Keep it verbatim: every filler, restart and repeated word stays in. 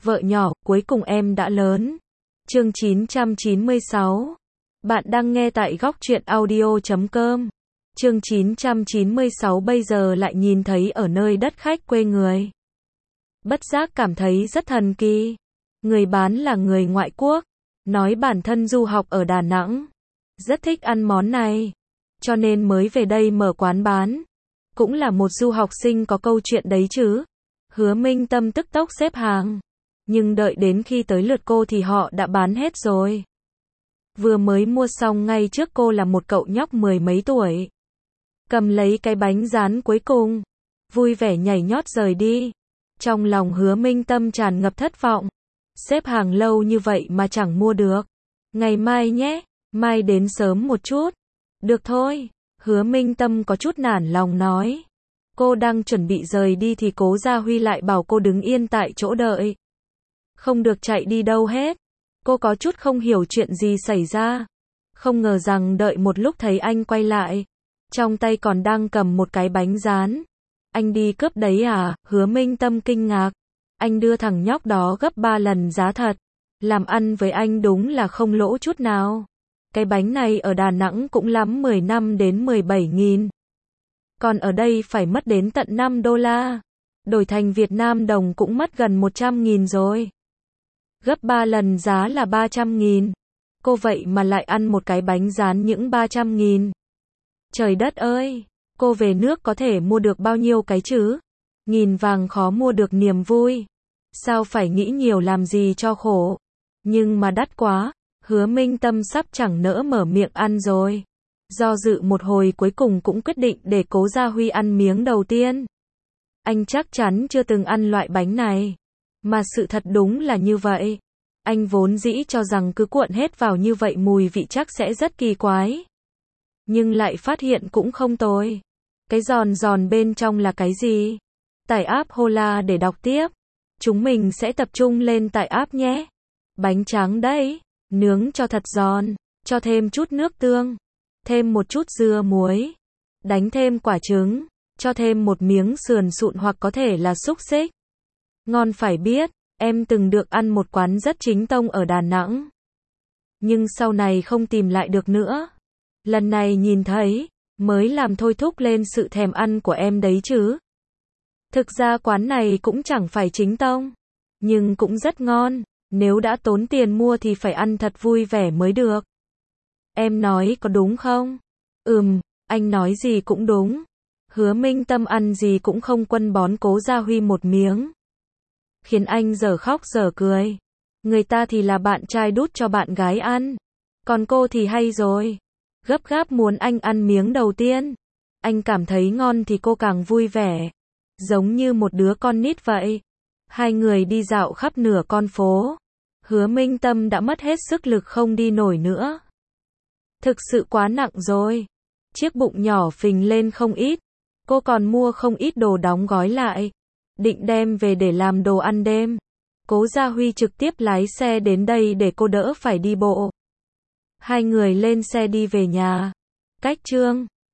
Vợ nhỏ, cuối cùng em đã lớn. Chương chín trăm chín mươi sáu. Bạn đang nghe tại góc truyện audio chấm com. Chương chín trăm chín mươi sáu bây giờ lại nhìn thấy ở nơi đất khách quê người. Bất giác cảm thấy rất thần kỳ. Người bán là người ngoại quốc, nói bản thân du học ở Đà Nẵng, rất thích ăn món này, cho nên mới về đây mở quán bán. Cũng là một du học sinh có câu chuyện đấy chứ. Hứa Minh Tâm tức tốc xếp hàng, nhưng đợi đến khi tới lượt cô thì họ đã bán hết rồi. Vừa mới mua xong ngay trước cô là một cậu nhóc mười mấy tuổi, cầm lấy cái bánh rán cuối cùng, vui vẻ nhảy nhót rời đi. Trong lòng Hứa Minh Tâm tràn ngập thất vọng. Xếp hàng lâu như vậy mà chẳng mua được. Ngày mai nhé, mai đến sớm một chút. Được thôi, Hứa Minh Tâm có chút nản lòng nói. Cô đang chuẩn bị rời đi thì Cố Gia Huy lại bảo cô đứng yên tại chỗ đợi, không được chạy đi đâu hết. Cô có chút không hiểu chuyện gì xảy ra. Không ngờ rằng đợi một lúc thấy anh quay lại, trong tay còn đang cầm một cái bánh rán. Anh đi cướp đấy à? Hứa Minh Tâm kinh ngạc. Anh đưa thằng nhóc đó gấp ba lần giá thật. Làm ăn với anh đúng là không lỗ chút nào. Cái bánh này ở Đà Nẵng cũng lắm mười năm đến mười bảy nghìn. Còn ở đây phải mất đến tận năm đô la. Đổi thành Việt Nam đồng cũng mất gần một trăm nghìn rồi. Gấp ba lần giá là ba trăm nghìn. Cô vậy mà lại ăn một cái bánh rán những ba trăm nghìn. Trời đất ơi! Cô về nước có thể mua được bao nhiêu cái chứ? Nghìn vàng khó mua được niềm vui. Sao phải nghĩ nhiều làm gì cho khổ? Nhưng mà đắt quá. Hứa Minh Tâm sắp chẳng nỡ mở miệng ăn rồi. Do dự một hồi cuối cùng cũng quyết định để Cố Gia Huy ăn miếng đầu tiên. Anh chắc chắn chưa từng ăn loại bánh này. Mà sự thật đúng là như vậy. Anh vốn dĩ cho rằng cứ cuộn hết vào như vậy mùi vị chắc sẽ rất kỳ quái. Nhưng lại phát hiện cũng không tồi. Cái giòn giòn bên trong là cái gì? Tải app Hola để đọc tiếp. Chúng mình sẽ tập trung lên tải app nhé. Bánh tráng đấy, nướng cho thật giòn, cho thêm chút nước tương, thêm một chút dưa muối, đánh thêm quả trứng, cho thêm một miếng sườn sụn hoặc có thể là xúc xích. Ngon phải biết, em từng được ăn một quán rất chính tông ở Đà Nẵng. Nhưng sau này không tìm lại được nữa. Lần này nhìn thấy, mới làm thôi thúc lên sự thèm ăn của em đấy chứ. Thực ra quán này cũng chẳng phải chính tông, nhưng cũng rất ngon. Nếu đã tốn tiền mua thì phải ăn thật vui vẻ mới được. Em nói có đúng không? Ừm, anh nói gì cũng đúng. Hứa Minh Tâm ăn gì cũng không quên bón Cố Gia Huy một miếng, khiến anh dở khóc dở cười. Người ta thì là bạn trai đút cho bạn gái ăn, còn cô thì hay rồi, gấp gáp muốn anh ăn miếng đầu tiên. Anh cảm thấy ngon thì cô càng vui vẻ, giống như một đứa con nít vậy. Hai người đi dạo khắp nửa con phố. Hứa Minh Tâm đã mất hết sức lực không đi nổi nữa. Thực sự quá nặng rồi. Chiếc bụng nhỏ phình lên không ít. Cô còn mua không ít đồ đóng gói lại, định đem về để làm đồ ăn đêm. Cố Gia Huy trực tiếp lái xe đến đây để cô đỡ phải đi bộ. Hai người lên xe đi về nhà. Cách Trương